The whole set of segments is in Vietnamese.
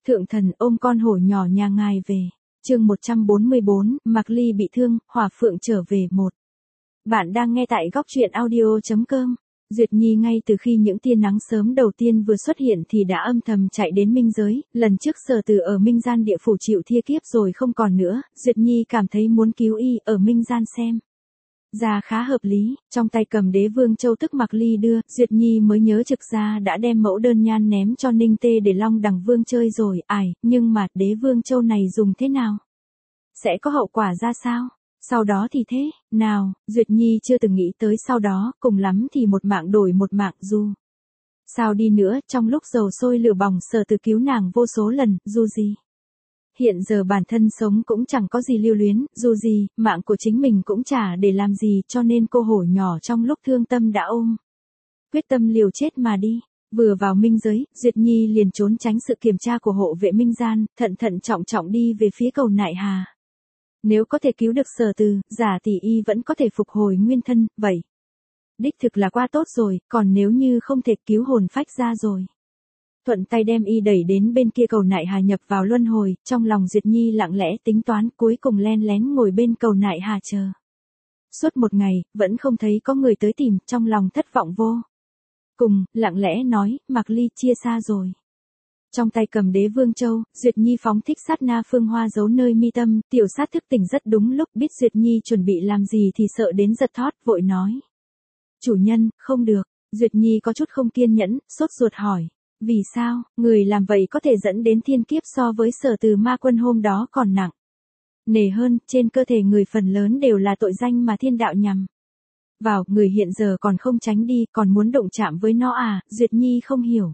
Thượng thần ôm con hổ nhỏ nhà ngài về. Chương 144, Mạc Ly bị thương, Hỏa Phượng trở về 1. Bạn đang nghe tại góc truyện audio.com. Duyệt Nhi ngay từ khi những tia nắng sớm đầu tiên vừa xuất hiện thì đã âm thầm chạy đến minh giới, lần trước Sở Từ ở minh gian địa phủ chịu thia kiếp rồi không còn nữa, Duyệt Nhi cảm thấy muốn cứu y ở minh gian xem. Ra khá hợp lý, trong tay cầm Đế Vương Châu tức Mạc Ly đưa, Duyệt Nhi mới nhớ trực ra đã đem mẫu đơn nhan ném cho Ninh Tê để Long Đằng Vương chơi rồi, nhưng mà Đế Vương Châu này dùng thế nào? Sẽ có hậu quả ra sao? Sau đó thì thế, nào, Duyệt Nhi chưa từng nghĩ tới sau đó, cùng lắm thì một mạng đổi một mạng dù. Sao đi nữa, trong lúc dầu sôi lửa bỏng Sở Từ cứu nàng vô số lần, dù gì. Hiện giờ bản thân sống cũng chẳng có gì lưu luyến, dù gì, mạng của chính mình cũng chả để làm gì cho nên cô hổ nhỏ trong lúc thương tâm đã ôm. Quyết tâm liều chết mà đi. Vừa vào minh giới, Duyệt Nhi liền trốn tránh sự kiểm tra của hộ vệ minh gian, thận trọng đi về phía cầu Nại Hà. Nếu có thể cứu được Sở Từ, giả tỷ y vẫn có thể phục hồi nguyên thân, vậy. Đích thực là quá tốt rồi, còn nếu như không thể cứu hồn phách ra rồi. Thuận tay đem y đẩy đến bên kia cầu Nại Hà nhập vào luân hồi, trong lòng Duyệt Nhi lặng lẽ tính toán cuối cùng len lén ngồi bên cầu Nại Hà chờ. Suốt một ngày, vẫn không thấy có người tới tìm, trong lòng thất vọng vô. Cùng, lặng lẽ nói, Mạc Ly chia xa rồi. Trong tay cầm Đế Vương Châu, Duyệt Nhi phóng thích sát na phương hoa giấu nơi mi tâm, tiểu sát thức tỉnh rất đúng lúc biết Duyệt Nhi chuẩn bị làm gì thì sợ đến giật thót, vội nói. Chủ nhân, không được, Duyệt Nhi có chút không kiên nhẫn, sốt ruột hỏi. Vì sao, người làm vậy có thể dẫn đến thiên kiếp so với Sở Từ ma quân hôm đó còn nặng. Nề hơn, trên cơ thể người phần lớn đều là tội danh mà thiên đạo nhằm vào, người hiện giờ còn không tránh đi, còn muốn động chạm với nó à, Duyệt Nhi không hiểu.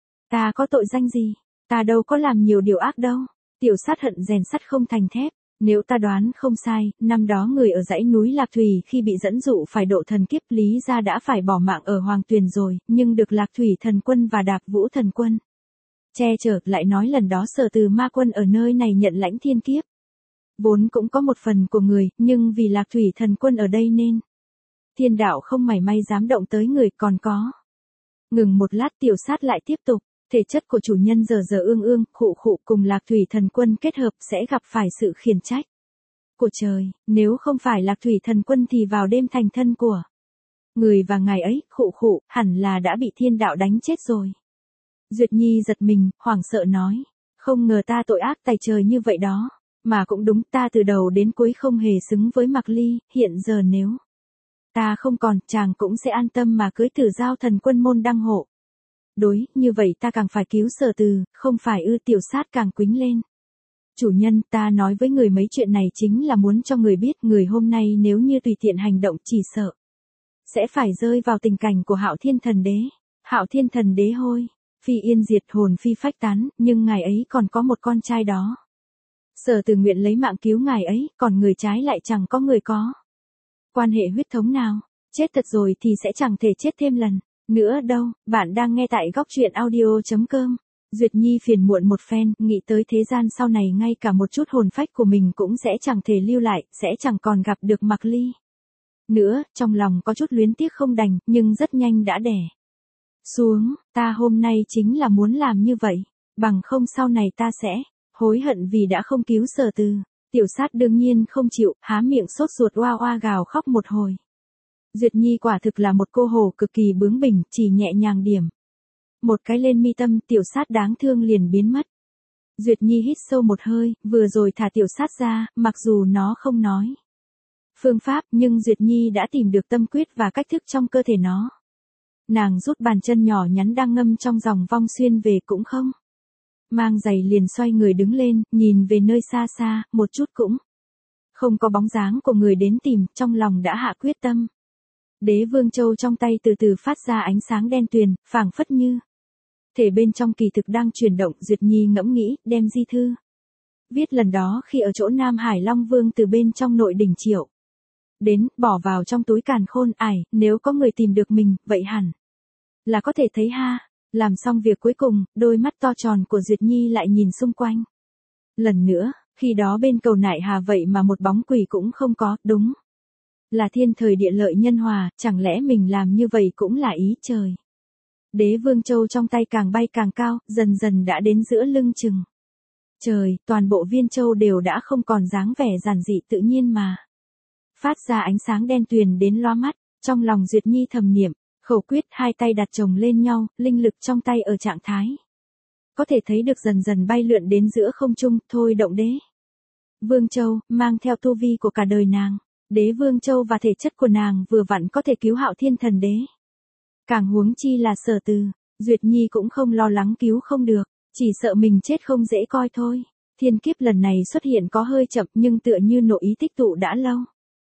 Ta có tội danh gì, ta đâu có làm nhiều điều ác đâu, tiểu sát hận rèn sắt không thành thép. Nếu ta đoán không sai, năm đó người ở dãy núi Lạc Thủy khi bị dẫn dụ phải độ thần kiếp lý ra đã phải bỏ mạng ở Hoàng Tuyền rồi, nhưng được Lạc Thủy thần quân và Đạp Vũ thần quân che chở, lại nói lần đó Sở Từ ma quân ở nơi này nhận lãnh thiên kiếp. Vốn cũng có một phần của người, nhưng vì Lạc Thủy thần quân ở đây nên thiên đạo không mảy may dám động tới người, còn có. Ngừng một lát tiểu sát lại tiếp tục. Thể chất của chủ nhân giờ ương khụ cùng Lạc Thủy thần quân kết hợp sẽ gặp phải sự khiển trách của trời, nếu không phải Lạc Thủy thần quân thì vào đêm thành thân của người và ngài ấy, khụ, hẳn là đã bị thiên đạo đánh chết rồi. Duyệt Nhi giật mình, hoảng sợ nói, không ngờ ta tội ác tày trời như vậy đó, mà cũng đúng, ta từ đầu đến cuối không hề xứng với Mạc Ly, hiện giờ nếu ta không còn, chàng cũng sẽ an tâm mà cưới Tử Giao thần quân môn đăng hộ. Đối, như vậy ta càng phải cứu Sở Từ, không phải ư, tiểu sát càng quính lên. Chủ nhân, ta nói với người mấy chuyện này chính là muốn cho người biết người hôm nay nếu như tùy tiện hành động chỉ sợ sẽ phải rơi vào tình cảnh của Hạo Thiên Thần Đế. Hạo Thiên Thần Đế hôi, phi yên diệt hồn phi phách tán, nhưng ngài ấy còn có một con trai đó. Sở Từ nguyện lấy mạng cứu ngài ấy, còn người trái lại chẳng có người có quan hệ huyết thống nào, chết thật rồi thì sẽ chẳng thể chết thêm lần nữa đâu. Bạn đang nghe tại góc truyện audio.com. Duyệt Nhi phiền muộn một phen, nghĩ tới thế gian sau này ngay cả một chút hồn phách của mình cũng sẽ chẳng thể lưu lại, sẽ chẳng còn gặp được Mạc Ly nữa, trong lòng có chút luyến tiếc không đành, nhưng rất nhanh đã đẻ xuống, ta hôm nay chính là muốn làm như vậy, bằng không sau này ta sẽ hối hận vì đã không cứu Sở Từ. Tiểu sát đương nhiên không chịu, há miệng sốt ruột oa gào khóc một hồi. Duyệt Nhi quả thực là một cô hổ cực kỳ bướng bỉnh, chỉ nhẹ nhàng điểm một cái lên mi tâm, tiểu sát đáng thương liền biến mất. Duyệt Nhi hít sâu một hơi, vừa rồi thả tiểu sát ra, mặc dù nó không nói phương pháp, nhưng Duyệt Nhi đã tìm được tâm quyết và cách thức trong cơ thể nó. Nàng rút bàn chân nhỏ nhắn đang ngâm trong dòng vong xuyên về cũng không mang giày, liền xoay người đứng lên, nhìn về nơi xa xa, một chút cũng không có bóng dáng của người đến tìm, trong lòng đã hạ quyết tâm. Đế Vương Châu trong tay từ từ phát ra ánh sáng đen tuyền, phảng phất như thể bên trong kỳ thực đang chuyển động. Duyệt Nhi ngẫm nghĩ, đem di thư viết lần đó khi ở chỗ Nam Hải Long Vương từ bên trong nội đỉnh Triệu đến, bỏ vào trong túi càn khôn. Nếu có người tìm được mình, vậy hẳn là có thể thấy ha. Làm xong việc cuối cùng, đôi mắt to tròn của Duyệt Nhi lại nhìn xung quanh lần nữa, khi đó bên cầu Nại Hà vậy mà một bóng quỷ cũng không có, đúng là thiên thời địa lợi nhân hòa, chẳng lẽ mình làm như vậy cũng là ý trời. Đế Vương Châu trong tay càng bay càng cao, dần dần đã đến giữa lưng chừng Trời, toàn bộ Viên Châu đều đã không còn dáng vẻ giản dị tự nhiên mà. Phát ra ánh sáng đen tuyền đến loa mắt, trong lòng Duyệt Nhi thầm niệm, khẩu quyết hai tay đặt chồng lên nhau, linh lực trong tay ở trạng thái. Có thể thấy được dần dần bay lượn đến giữa không trung, thôi động đế. Vương Châu, mang theo tu vi của cả đời nàng. Đế Vương Châu và thể chất của nàng vừa vặn có thể cứu Hạo Thiên Thần Đế. Càng huống chi là Sở Từ, Duyệt Nhi cũng không lo lắng cứu không được, chỉ sợ mình chết không dễ coi thôi. Thiên kiếp lần này xuất hiện có hơi chậm nhưng tựa như nội ý tích tụ đã lâu.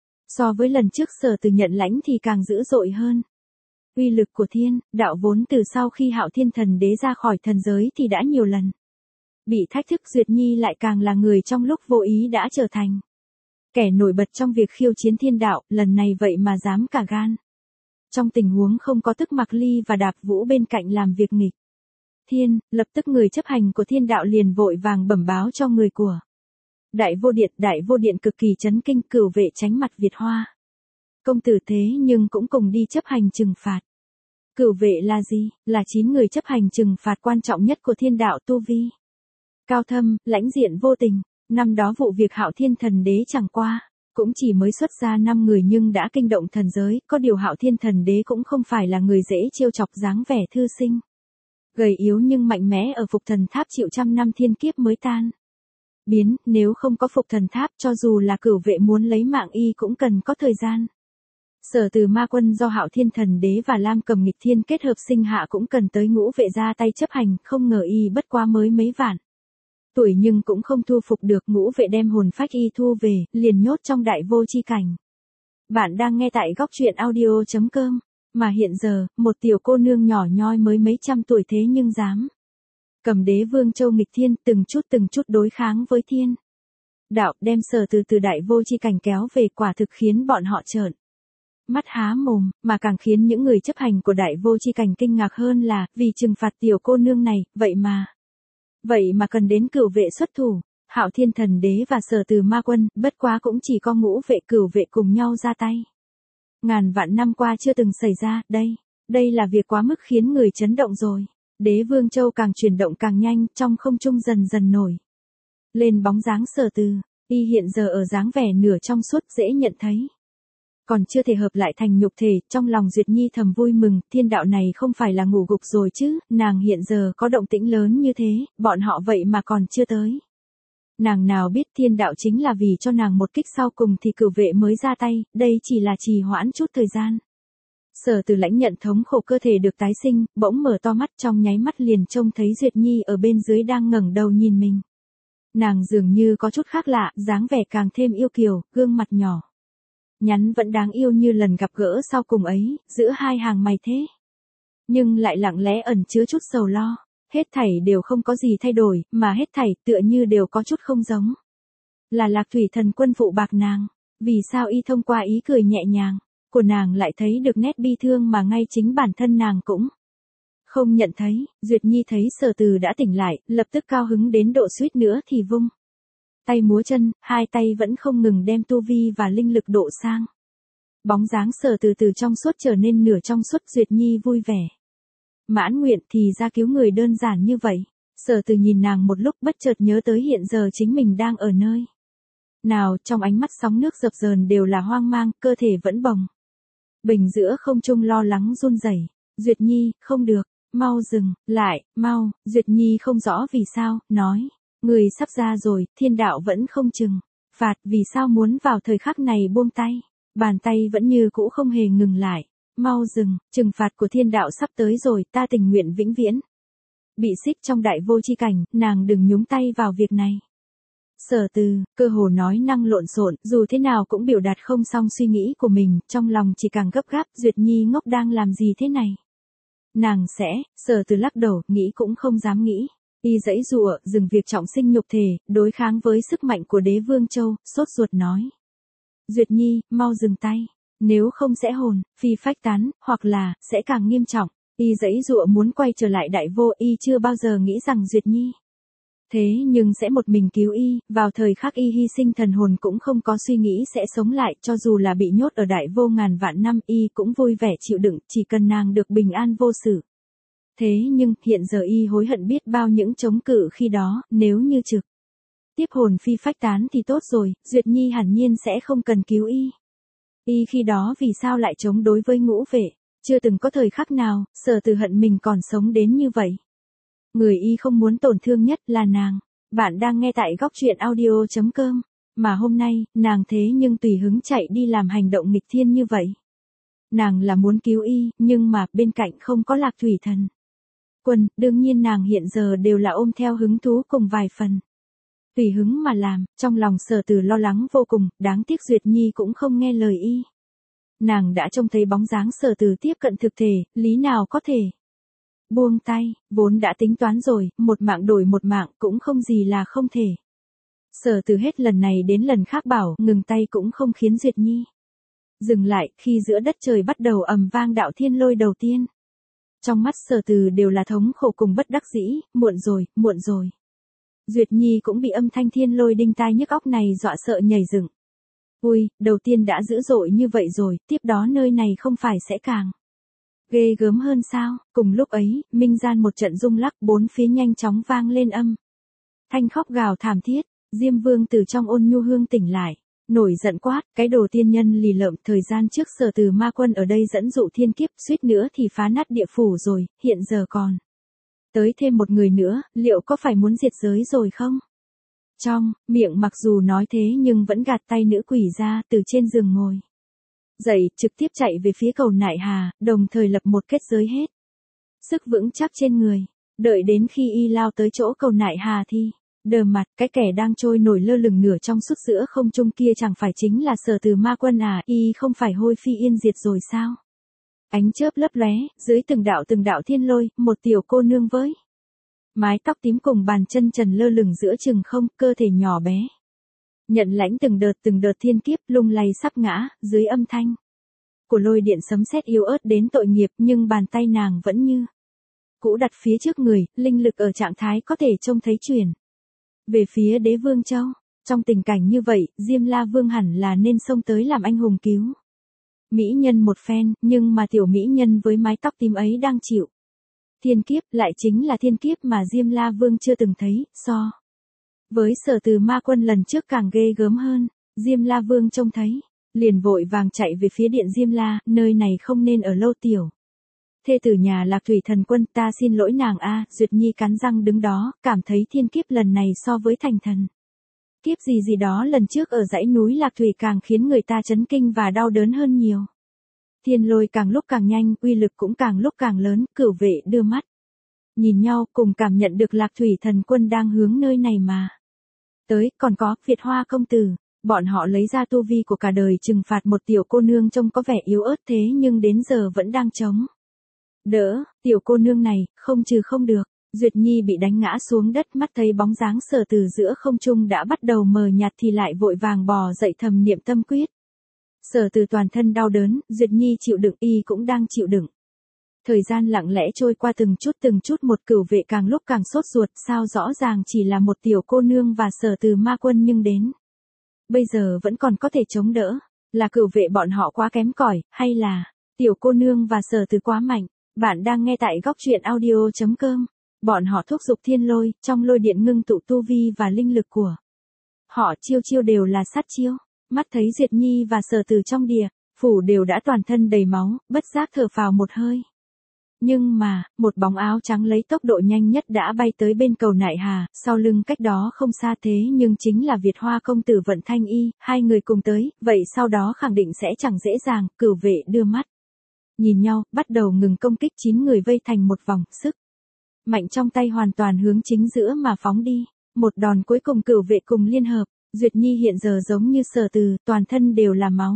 So với lần trước Sở Từ nhận lãnh thì càng dữ dội hơn. Uy lực của thiên, đạo vốn từ sau khi Hạo Thiên Thần Đế ra khỏi thần giới thì đã nhiều lần. Bị thách thức Duyệt Nhi lại càng là người trong lúc vô ý đã trở thành kẻ nổi bật trong việc khiêu chiến thiên đạo, lần này vậy mà dám cả gan. Trong tình huống không có Tức Mặc Ly và Đạp Vũ bên cạnh làm việc nghịch thiên, lập tức người chấp hành của thiên đạo liền vội vàng bẩm báo cho người của Đại Vô Điện cực kỳ chấn kinh, Cửu Vệ tránh mặt Việt Hoa. Công tử thế nhưng cũng cùng đi chấp hành trừng phạt. Cửu Vệ là gì? Là 9 người chấp hành trừng phạt quan trọng nhất của thiên đạo tu vi. Cao thâm, lãnh diện vô tình, năm đó vụ việc Hạo Thiên Thần Đế chẳng qua, cũng chỉ mới xuất ra 5 người nhưng đã kinh động thần giới, có điều Hạo Thiên Thần Đế cũng không phải là người dễ trêu chọc, dáng vẻ thư sinh. Gầy yếu nhưng mạnh mẽ ở Phục Thần Tháp chịu trăm năm thiên kiếp mới tan biến, nếu không có Phục Thần Tháp cho dù là Cửu Vệ muốn lấy mạng y cũng cần có thời gian. Sở Từ Ma Quân do Hạo Thiên Thần Đế và Lam Cầm nghịch thiên kết hợp sinh hạ cũng cần tới Ngũ Vệ ra tay chấp hành, không ngờ y bất quá mới mấy vạn tuổi nhưng cũng không thu phục được. Ngũ Vệ đem hồn phách y thu về, liền nhốt trong đại vô chi cảnh. Bạn đang nghe tại góc truyện audio.com, mà hiện giờ, một tiểu cô nương nhỏ nhoi mới mấy trăm tuổi thế nhưng dám cầm Đế Vương Châu nghịch thiên, từng chút đối kháng với thiên đạo, đem Sở Từ từ đại vô chi cảnh kéo về, quả thực khiến bọn họ trợn mắt há mồm, mà càng khiến những người chấp hành của đại vô chi cảnh kinh ngạc hơn là, vì trừng phạt tiểu cô nương này, vậy mà cần đến Cửu Vệ xuất thủ. Hạo Thiên Thần Đế và Sở Từ Ma Quân, bất quá cũng chỉ có Ngũ Vệ Cửu Vệ cùng nhau ra tay. Ngàn vạn năm qua chưa từng xảy ra, đây là việc quá mức khiến người chấn động rồi. Đế Vương Châu càng chuyển động càng nhanh, trong không trung dần dần nổi lên bóng dáng Sở Từ, y hiện giờ ở dáng vẻ nửa trong suốt dễ nhận thấy. Còn chưa thể hợp lại thành nhục thể, trong lòng Duyệt Nhi thầm vui mừng, thiên đạo này không phải là ngủ gục rồi chứ, nàng hiện giờ có động tĩnh lớn như thế, bọn họ vậy mà còn chưa tới. Nàng nào biết thiên đạo chính là vì cho nàng một kích sau cùng thì Cửu Vệ mới ra tay, đây chỉ là trì hoãn chút thời gian. Sở Từ lãnh nhận thống khổ cơ thể được tái sinh, bỗng mở to mắt, trong nháy mắt liền trông thấy Duyệt Nhi ở bên dưới đang ngẩng đầu nhìn mình. Nàng dường như có chút khác lạ, dáng vẻ càng thêm yêu kiều, gương mặt nhỏ nhắn vẫn đáng yêu như lần gặp gỡ sau cùng ấy, giữa hai hàng mày thế. Nhưng lại lặng lẽ ẩn chứa chút sầu lo, hết thảy đều không có gì thay đổi, mà hết thảy tựa như đều có chút không giống. Là Lạc Thủy Thần Quân phụ bạc nàng, vì sao y thông qua ý cười nhẹ nhàng của nàng lại thấy được nét bi thương mà ngay chính bản thân nàng cũng không nhận thấy. Duyệt Nhi thấy Sở Từ đã tỉnh lại, lập tức cao hứng đến độ suýt nữa thì vung tay múa chân, hai tay vẫn không ngừng đem tu vi và linh lực độ sang bóng dáng Sở Từ từ trong suốt trở nên nửa trong suốt. Duyệt Nhi vui vẻ mãn nguyện, thì ra cứu người đơn giản như vậy. Sở Từ nhìn nàng một lúc bất chợt nhớ tới hiện giờ chính mình đang ở nơi nào, trong ánh mắt sóng nước dập dờn đều là hoang mang, cơ thể vẫn bồng bềnh giữa không trung lo lắng run rẩy. Duyệt Nhi, không được, mau dừng lại, mau. Duyệt Nhi không rõ vì sao, nói, người sắp ra rồi, thiên đạo vẫn không trừng phạt, vì sao muốn vào thời khắc này buông tay. Bàn tay vẫn như cũ không hề ngừng lại. Mau dừng, trừng phạt của thiên đạo sắp tới rồi, ta tình nguyện vĩnh viễn bị xích trong đại vô chi cảnh, nàng đừng nhúng tay vào việc này. Sở Từ, cơ hồ nói năng lộn xộn, dù thế nào cũng biểu đạt không xong suy nghĩ của mình, trong lòng chỉ càng gấp gáp. Duyệt Nhi ngốc đang làm gì thế này? Nàng sẽ, Sở Từ lắc đầu, nghĩ cũng không dám nghĩ. Y giãy giụa, dừng việc trọng sinh nhục thể, đối kháng với sức mạnh của Đế Vương Châu, sốt ruột nói. Duyệt Nhi, mau dừng tay, nếu không sẽ hồn phi phách tán, hoặc là sẽ càng nghiêm trọng. Y giãy giụa muốn quay trở lại đại vô, y chưa bao giờ nghĩ rằng Duyệt Nhi thế nhưng sẽ một mình cứu y, vào thời khắc y hy sinh thần hồn cũng không có suy nghĩ sẽ sống lại, cho dù là bị nhốt ở đại vô ngàn vạn năm, y cũng vui vẻ chịu đựng, chỉ cần nàng được bình an vô sự. Thế nhưng, hiện giờ y hối hận biết bao những chống cự khi đó, nếu như trực Tiếp hồn phi phách tán thì tốt rồi, Duyệt Nhi hẳn nhiên sẽ không cần cứu y. Y khi đó vì sao lại chống đối với Ngũ Vệ, chưa từng có thời khắc nào, Sở Từ hận mình còn sống đến như vậy. Người y không muốn tổn thương nhất là nàng. Bạn đang nghe tại góc truyện audio.com, mà hôm nay, nàng thế nhưng tùy hứng chạy đi làm hành động nghịch thiên như vậy. Nàng là muốn cứu y, nhưng mà bên cạnh không có Lạc Thủy Thần Quân, đương nhiên nàng hiện giờ đều là ôm theo hứng thú cùng vài phần. Tùy hứng mà làm, trong lòng Sở Từ lo lắng vô cùng, đáng tiếc Duyệt Nhi cũng không nghe lời y. Nàng đã trông thấy bóng dáng Sở Từ tiếp cận thực thể, lý nào có thể buông tay, vốn đã tính toán rồi, một mạng đổi một mạng cũng không gì là không thể. Sở Từ hết lần này đến lần khác bảo ngừng tay cũng không khiến Duyệt Nhi dừng lại, khi giữa đất trời bắt đầu ầm vang đạo thiên lôi đầu tiên. Trong mắt Sở Từ đều là thống khổ cùng bất đắc dĩ, muộn rồi, muộn rồi. Duyệt Nhi cũng bị âm thanh thiên lôi đinh tai nhức óc này dọa sợ nhảy dựng. Ui, đầu tiên đã dữ dội như vậy rồi, tiếp đó nơi này không phải sẽ càng ghê gớm hơn sao? Cùng lúc ấy, minh gian một trận rung lắc, bốn phía nhanh chóng vang lên âm thanh khóc gào thảm thiết. Diêm Vương từ trong ôn nhu hương tỉnh lại, nổi giận quát, cái đồ tiên nhân lì lợm, thời gian trước Sở Từ ma quân ở đây dẫn dụ thiên kiếp, suýt nữa thì phá nát địa phủ rồi, hiện giờ còn tới thêm một người nữa, liệu có phải muốn diệt giới rồi không? Trong miệng mặc dù nói thế nhưng vẫn gạt tay nữ quỷ ra, từ trên giường ngồi dậy, trực tiếp chạy về phía cầu Nại Hà, đồng thời lập một kết giới hết sức vững chắc trên người. Đợi đến khi y lao tới chỗ cầu Nại Hà thì đờ mặt, cái kẻ đang trôi nổi lơ lửng nửa trong suốt giữa không trung kia chẳng phải chính là Sở Từ ma quân à, y không phải hôi phi yên diệt rồi sao? Ánh chớp lấp lóe, dưới từng đạo thiên lôi, một tiểu cô nương với mái tóc tím cùng bàn chân trần lơ lửng giữa chừng không, cơ thể nhỏ bé nhận lãnh từng đợt thiên kiếp, lung lay sắp ngã, dưới âm thanh của lôi điện sấm sét yếu ớt đến tội nghiệp, nhưng bàn tay nàng vẫn như cũ đặt phía trước người, linh lực ở trạng thái có thể trông thấy chuyển về phía Đế Vương Châu. Trong tình cảnh như vậy, Diêm La Vương hẳn là nên xông tới làm anh hùng cứu mỹ nhân một phen, nhưng mà tiểu mỹ nhân với mái tóc tím ấy đang chịu thiên kiếp, lại chính là thiên kiếp mà Diêm La Vương chưa từng thấy, so với Sở Từ ma quân lần trước càng ghê gớm hơn. Diêm La Vương trông thấy, liền vội vàng chạy về phía điện Diêm La, nơi này không nên ở lâu tiểu thê tử nhà Lạc Thủy Thần Quân, ta xin lỗi nàng a. Duyệt Nhi cắn răng đứng đó, cảm thấy thiên kiếp lần này so với thành thần kiếp gì đó lần trước ở dãy núi Lạc Thủy càng khiến người ta chấn kinh và đau đớn hơn nhiều. Thiên lôi càng lúc càng nhanh, uy lực cũng càng lúc càng lớn, Cửu Vệ đưa mắt nhìn nhau, cùng cảm nhận được Lạc Thủy Thần Quân đang hướng nơi này mà tới, còn có Việt Hoa công tử. Bọn họ lấy ra tu vi của cả đời trừng phạt một tiểu cô nương trông có vẻ yếu ớt thế nhưng đến giờ vẫn đang chống đỡ. Tiểu cô nương này, không trừ không được. Duyệt Nhi bị đánh ngã xuống đất, mắt thấy bóng dáng Sở Từ giữa không trung đã bắt đầu mờ nhạt thì lại vội vàng bò dậy thầm niệm tâm quyết. Sở Từ toàn thân đau đớn, Duyệt Nhi chịu đựng, y cũng đang chịu đựng. Thời gian lặng lẽ trôi qua từng chút một. Cửu Vệ càng lúc càng sốt ruột, sao rõ ràng chỉ là một tiểu cô nương và Sở Từ ma quân nhưng đến bây giờ vẫn còn có thể chống đỡ. Là Cửu Vệ bọn họ quá kém cỏi, hay là tiểu cô nương và Sở Từ quá mạnh? Bạn đang nghe tại góc truyện audio.com. Bọn họ thúc giục thiên lôi, trong lôi điện ngưng tụ tu vi và linh lực của họ, chiêu đều là sát chiêu. Mắt thấy Duyệt Nhi và Sở Từ trong địa phủ đều đã toàn thân đầy máu, bất giác thở phào một hơi. Nhưng mà, một bóng áo trắng lấy tốc độ nhanh nhất đã bay tới bên cầu Nại Hà, sau lưng cách đó không xa thế nhưng chính là Việt Hoa công tử Vận Thanh Y, hai người cùng tới, vậy sau đó khẳng định sẽ chẳng dễ dàng. Cửu Vệ đưa mắt nhìn nhau, bắt đầu ngừng công kích, 9 người vây thành một vòng, sức mạnh trong tay hoàn toàn hướng chính giữa mà phóng đi. Một đòn cuối cùng Cửu Vệ cùng liên hợp. Duyệt Nhi hiện giờ giống như Sở Từ, toàn thân đều là máu.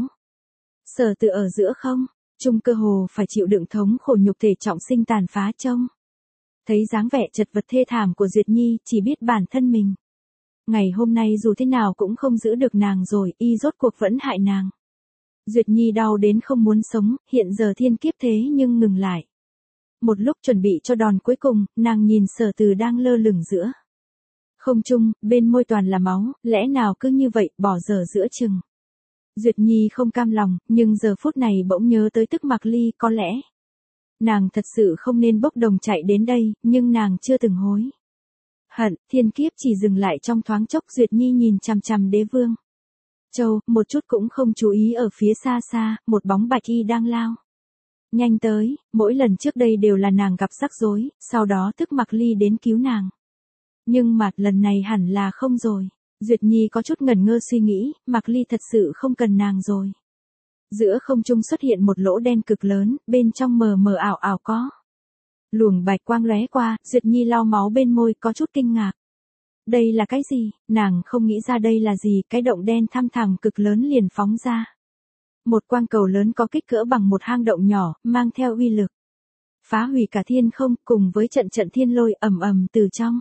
Sở Từ ở giữa không trung cơ hồ phải chịu đựng thống khổ nhục thể trọng sinh tàn phá trông thấy dáng vẻ chật vật thê thảm của Duyệt Nhi, chỉ biết bản thân mình ngày hôm nay dù thế nào cũng không giữ được nàng rồi, y rốt cuộc vẫn hại nàng. Duyệt Nhi đau đến không muốn sống, hiện giờ thiên kiếp thế nhưng ngừng lại. Một lúc chuẩn bị cho đòn cuối cùng, nàng nhìn Sở Từ đang lơ lửng giữa không trung, bên môi toàn là máu, lẽ nào cứ như vậy, bỏ dở giữa chừng. Duyệt Nhi không cam lòng, nhưng giờ phút này bỗng nhớ tới Tức Mạc Ly, có lẽ nàng thật sự không nên bốc đồng chạy đến đây, nhưng nàng chưa từng hối Hận, thiên kiếp chỉ dừng lại trong thoáng chốc. Duyệt Nhi nhìn chằm chằm Đế Vương Châu, một chút cũng không chú ý ở phía xa xa, một bóng bạch y đang lao nhanh tới, mỗi lần trước đây đều là nàng gặp rắc rối, sau đó tức Mạc Ly đến cứu nàng. Nhưng mà, lần này hẳn là không rồi. Duyệt Nhi có chút ngẩn ngơ suy nghĩ, Mạc Ly thật sự không cần nàng rồi. Giữa không trung xuất hiện một lỗ đen cực lớn, bên trong mờ mờ ảo ảo có luồng bạch quang lóe qua. Duyệt Nhi lau máu bên môi, có chút kinh ngạc. Đây là cái gì? Nàng không nghĩ ra đây là gì. Cái động đen thăm thẳm cực lớn liền phóng ra một quang cầu lớn có kích cỡ bằng một hang động nhỏ, mang theo uy lực phá hủy cả thiên không, cùng với trận trận thiên lôi ầm ầm từ trong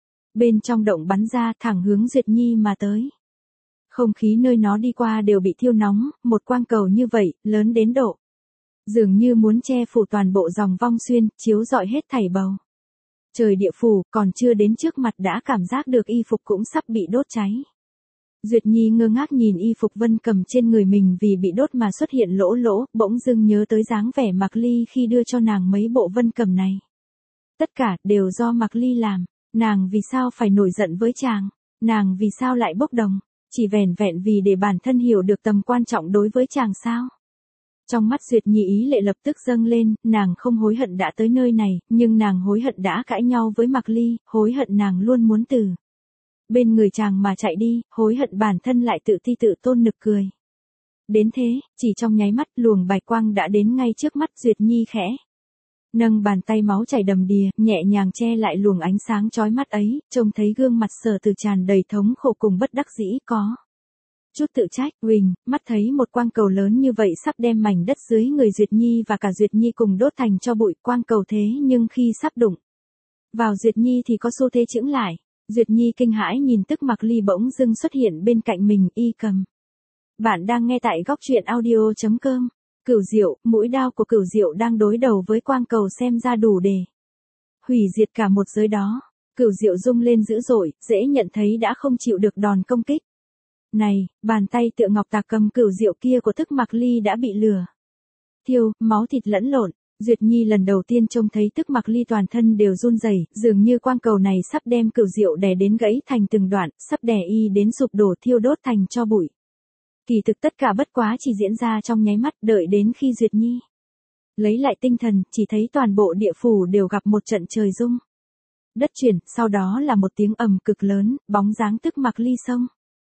bên trong động bắn ra, thẳng hướng Duyệt Nhi mà tới. Không khí nơi nó đi qua đều bị thiêu nóng, một quang cầu như vậy, lớn đến độ dường như muốn che phủ toàn bộ dòng vong xuyên, chiếu rọi hết thảy bầu trời địa phủ, còn chưa đến trước mặt đã cảm giác được y phục cũng sắp bị đốt cháy. Duyệt Nhi ngơ ngác nhìn y phục Vân Cầm trên người mình vì bị đốt mà xuất hiện lỗ lỗ, bỗng dưng nhớ tới dáng vẻ Mạc Ly khi đưa cho nàng mấy bộ Vân Cầm này. Tất cả đều do Mạc Ly làm, nàng vì sao phải nổi giận với chàng, nàng vì sao lại bốc đồng, chỉ vẻn vẹn vì để bản thân hiểu được tầm quan trọng đối với chàng sao. Trong mắt Duyệt Nhi ý lệ lập tức dâng lên, nàng không hối hận đã tới nơi này, nhưng nàng hối hận đã cãi nhau với Mạc Ly, hối hận nàng luôn muốn từ bên người chàng mà chạy đi, hối hận bản thân lại tự ti tự tôn nực cười. Đến thế, chỉ trong nháy mắt luồng bạch quang đã đến ngay trước mắt. Duyệt Nhi khẽ nâng bàn tay máu chảy đầm đìa, nhẹ nhàng che lại luồng ánh sáng chói mắt ấy, trông thấy gương mặt Sở Từ tràn đầy thống khổ cùng bất đắc dĩ, có chút tự trách. Huỳnh, mắt thấy một quang cầu lớn như vậy sắp đem mảnh đất dưới người Duyệt Nhi và cả Duyệt Nhi cùng đốt thành tro bụi. Quang cầu thế nhưng khi sắp đụng vào Duyệt Nhi thì có xu thế chững lại. Duyệt Nhi kinh hãi nhìn tức Mạc Ly bỗng dưng xuất hiện bên cạnh mình, y cầm. Bạn đang nghe tại góc truyện audio.com. Cửu Diệu, mũi đao của Cửu Diệu đang đối đầu với quang cầu xem ra đủ để hủy diệt cả một giới đó. Cửu Diệu rung lên dữ dội, dễ nhận thấy đã không chịu được đòn công kích này. Bàn tay tựa ngọc tạc cầm Cửu Diệu kia của tức Mạc Ly đã bị lửa thiêu, máu thịt lẫn lộn. Duyệt Nhi lần đầu tiên trông thấy tức Mạc Ly toàn thân đều run rẩy, dường như quang cầu này sắp đem Cửu Diệu đè đến gãy thành từng đoạn, sắp đè y đến sụp đổ thiêu đốt thành tro bụi. Kỳ thực tất cả bất quá chỉ diễn ra trong nháy mắt, đợi đến khi Duyệt Nhi lấy lại tinh thần, chỉ thấy toàn bộ địa phủ đều gặp một trận trời rung đất chuyển, sau đó là một tiếng ầm cực lớn, bóng dáng tức Mạc Ly xông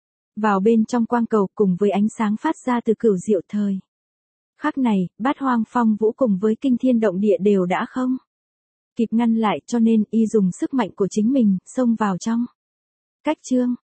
vào bên trong quang cầu cùng với ánh sáng phát ra từ Cửu Diệu. Thời khắc này, Bát Hoang Phong Vũ cùng với kinh thiên động địa đều đã không kịp ngăn lại, cho nên y dùng sức mạnh của chính mình xông vào trong cách chương.